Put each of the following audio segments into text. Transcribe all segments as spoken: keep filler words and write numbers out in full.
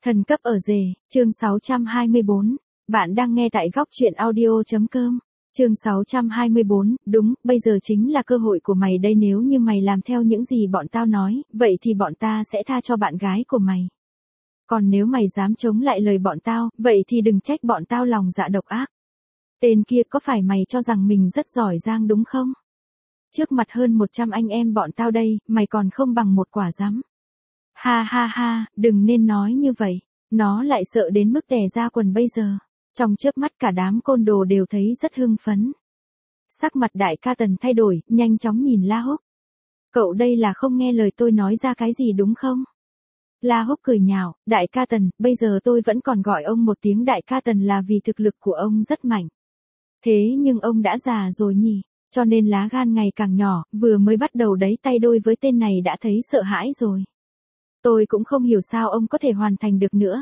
Thần cấp ở rể, chương sáu trăm hai mươi bốn. Bạn đang nghe tại góc truyện audio.com. Chương sáu trăm hai mươi bốn, đúng, bây giờ chính là cơ hội của mày đây, nếu như mày làm theo những gì bọn tao nói, vậy thì bọn ta sẽ tha cho bạn gái của mày. Còn nếu mày dám chống lại lời bọn tao, vậy thì đừng trách bọn tao lòng dạ độc ác. Tên kia có phải mày cho rằng mình rất giỏi giang đúng không? Trước mặt hơn một trăm anh em bọn tao đây, mày còn không bằng một quả rắm. Ha ha ha, đừng nên nói như vậy, nó lại sợ đến mức tè ra quần bây giờ. Trong chớp mắt cả đám côn đồ đều thấy rất hưng phấn. Sắc mặt đại ca Tần thay đổi, nhanh chóng nhìn La Húc. Cậu đây là không nghe lời tôi nói ra cái gì đúng không? La Húc cười nhạo, đại ca Tần, bây giờ tôi vẫn còn gọi ông một tiếng đại ca Tần là vì thực lực của ông rất mạnh. Thế nhưng ông đã già rồi nhỉ, cho nên lá gan ngày càng nhỏ, vừa mới bắt đầu đấy tay đôi với tên này đã thấy sợ hãi rồi. Tôi cũng không hiểu sao ông có thể hoàn thành được nữa.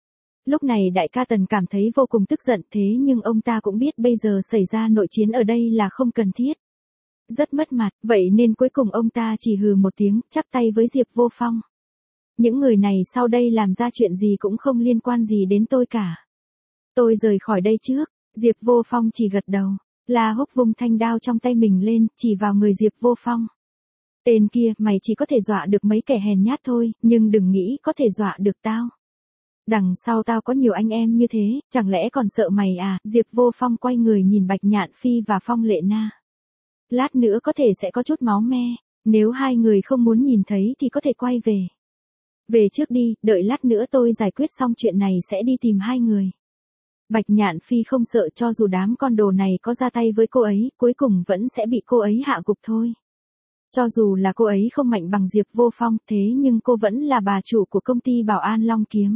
Lúc này đại ca Tần cảm thấy vô cùng tức giận, thế nhưng ông ta cũng biết bây giờ xảy ra nội chiến ở đây là không cần thiết. Rất mất mặt, vậy nên cuối cùng ông ta chỉ hừ một tiếng, chắp tay với Diệp Vô Phong. Những người này sau đây làm ra chuyện gì cũng không liên quan gì đến tôi cả. Tôi rời khỏi đây trước. Diệp Vô Phong chỉ gật đầu. La Húc vung thanh đao trong tay mình lên, chỉ vào người Diệp Vô Phong. Tên kia, mày chỉ có thể dọa được mấy kẻ hèn nhát thôi, nhưng đừng nghĩ có thể dọa được tao. Đằng sau tao có nhiều anh em như thế, chẳng lẽ còn sợ mày à? Diệp Vô Phong quay người nhìn Bạch Nhạn Phi và Phong Lệ Na. Lát nữa có thể sẽ có chút máu me, nếu hai người không muốn nhìn thấy thì có thể quay về. Về trước đi, đợi lát nữa tôi giải quyết xong chuyện này sẽ đi tìm hai người. Bạch Nhạn Phi không sợ, cho dù đám con đồ này có ra tay với cô ấy, cuối cùng vẫn sẽ bị cô ấy hạ gục thôi. Cho dù là cô ấy không mạnh bằng Diệp Vô Phong, thế nhưng cô vẫn là bà chủ của công ty Bảo An Long Kiếm.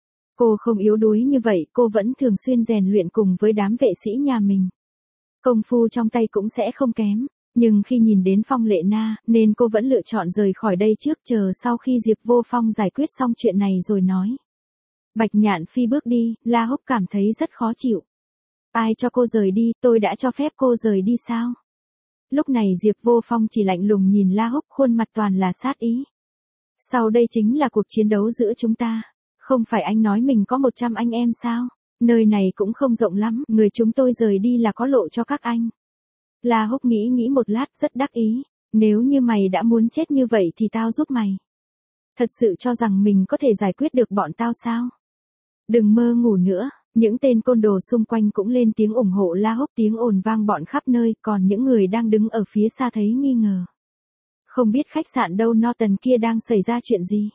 Cô không yếu đuối như vậy, cô vẫn thường xuyên rèn luyện cùng với đám vệ sĩ nhà mình. Công phu trong tay cũng sẽ không kém, nhưng khi nhìn đến Phong Lệ Na, nên cô vẫn lựa chọn rời khỏi đây trước, chờ sau khi Diệp Vô Phong giải quyết xong chuyện này rồi nói. Bạch Nhạn Phi bước đi, La Húc cảm thấy rất khó chịu. Ai cho cô rời đi, tôi đã cho phép cô rời đi sao? Lúc này Diệp Vô Phong chỉ lạnh lùng nhìn La Húc, khuôn mặt toàn là sát ý. Sau đây chính là cuộc chiến đấu giữa chúng ta. Không phải anh nói mình có một trăm anh em sao? Nơi này cũng không rộng lắm, người chúng tôi rời đi là có lộ cho các anh. La Húc nghĩ nghĩ một lát rất đắc ý. Nếu như mày đã muốn chết như vậy thì tao giúp mày. Thật sự cho rằng mình có thể giải quyết được bọn tao sao? Đừng mơ ngủ nữa. Những tên côn đồ xung quanh cũng lên tiếng ủng hộ La Húc, tiếng ồn vang bọn khắp nơi, còn những người đang đứng ở phía xa thấy nghi ngờ. Không biết khách sạn Đâu Norton kia đang xảy ra chuyện gì.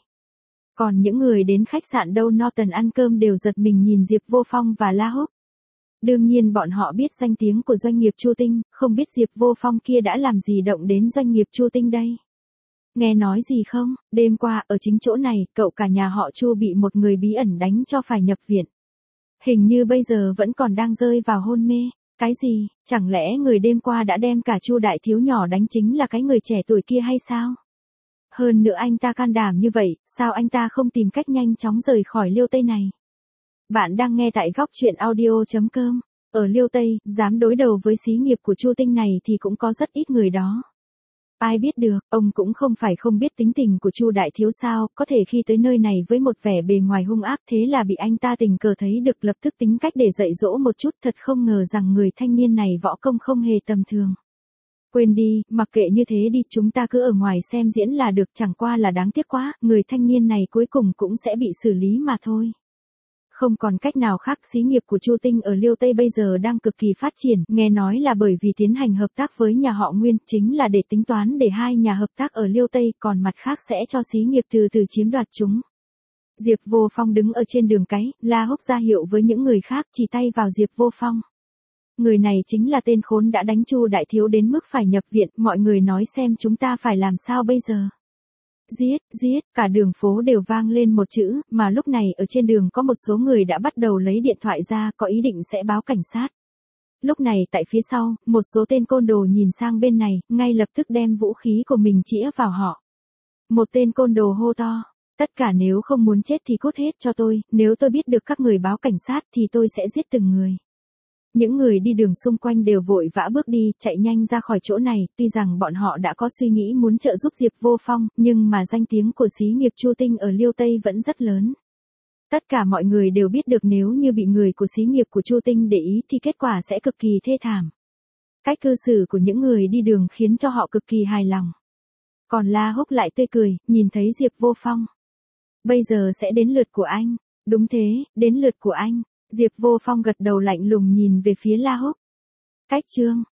Còn những người đến khách sạn Đâu Norton ăn cơm đều giật mình nhìn Diệp Vô Phong và La Húc. Đương nhiên bọn họ biết danh tiếng của doanh nghiệp Chu Tinh, không biết Diệp Vô Phong kia đã làm gì động đến doanh nghiệp Chu Tinh đây. Nghe nói gì không, đêm qua ở chính chỗ này, cậu cả nhà họ Chu bị một người bí ẩn đánh cho phải nhập viện. Hình như bây giờ vẫn còn đang rơi vào hôn mê. Cái gì, chẳng lẽ người đêm qua đã đem cả Chu đại thiếu nhỏ đánh chính là cái người trẻ tuổi kia hay sao? Hơn nữa anh ta can đảm như vậy, sao anh ta không tìm cách nhanh chóng rời khỏi Liêu Tây này? Bạn đang nghe tại góc truyện audio.com. Ở Liêu Tây, dám đối đầu với xí nghiệp của Chu Tinh này thì cũng có rất ít người đó. Ai biết được, ông cũng không phải không biết tính tình của Chu đại thiếu sao, có thể khi tới nơi này với một vẻ bề ngoài hung ác thế là bị anh ta tình cờ thấy được, lập tức tính cách để dạy dỗ một chút, thật không ngờ rằng người thanh niên này võ công không hề tầm thường. Quên đi, mặc kệ như thế đi, chúng ta cứ ở ngoài xem diễn là được, chẳng qua là đáng tiếc quá, người thanh niên này cuối cùng cũng sẽ bị xử lý mà thôi. Không còn cách nào khác, xí nghiệp của Chu Tinh ở Liêu Tây bây giờ đang cực kỳ phát triển, nghe nói là bởi vì tiến hành hợp tác với nhà họ Nguyên, chính là để tính toán để hai nhà hợp tác ở Liêu Tây, còn mặt khác sẽ cho xí nghiệp từ từ chiếm đoạt chúng. Diệp Vô Phong đứng ở trên đường cái, La Húc ra hiệu với những người khác, chỉ tay vào Diệp Vô Phong. Người này chính là tên khốn đã đánh Chu đại thiếu đến mức phải nhập viện, mọi người nói xem chúng ta phải làm sao bây giờ. Giết, giết, cả đường phố đều vang lên một chữ, mà lúc này ở trên đường có một số người đã bắt đầu lấy điện thoại ra, có ý định sẽ báo cảnh sát. Lúc này tại phía sau, một số tên côn đồ nhìn sang bên này, ngay lập tức đem vũ khí của mình chĩa vào họ. Một tên côn đồ hô to, tất cả nếu không muốn chết thì cút hết cho tôi, nếu tôi biết được các người báo cảnh sát thì tôi sẽ giết từng người. Những người đi đường xung quanh đều vội vã bước đi, chạy nhanh ra khỏi chỗ này, tuy rằng bọn họ đã có suy nghĩ muốn trợ giúp Diệp Vô Phong, nhưng mà danh tiếng của xí nghiệp Chu Tinh ở Liêu Tây vẫn rất lớn. Tất cả mọi người đều biết được nếu như bị người của xí nghiệp của Chu Tinh để ý thì kết quả sẽ cực kỳ thê thảm. Cách cư xử của những người đi đường khiến cho họ cực kỳ hài lòng. Còn La Húc lại tươi cười, nhìn thấy Diệp Vô Phong. Bây giờ sẽ đến lượt của anh. Đúng thế, đến lượt của anh. Diệp Vô Phong gật đầu lạnh lùng nhìn về phía La Húc. Cách chương.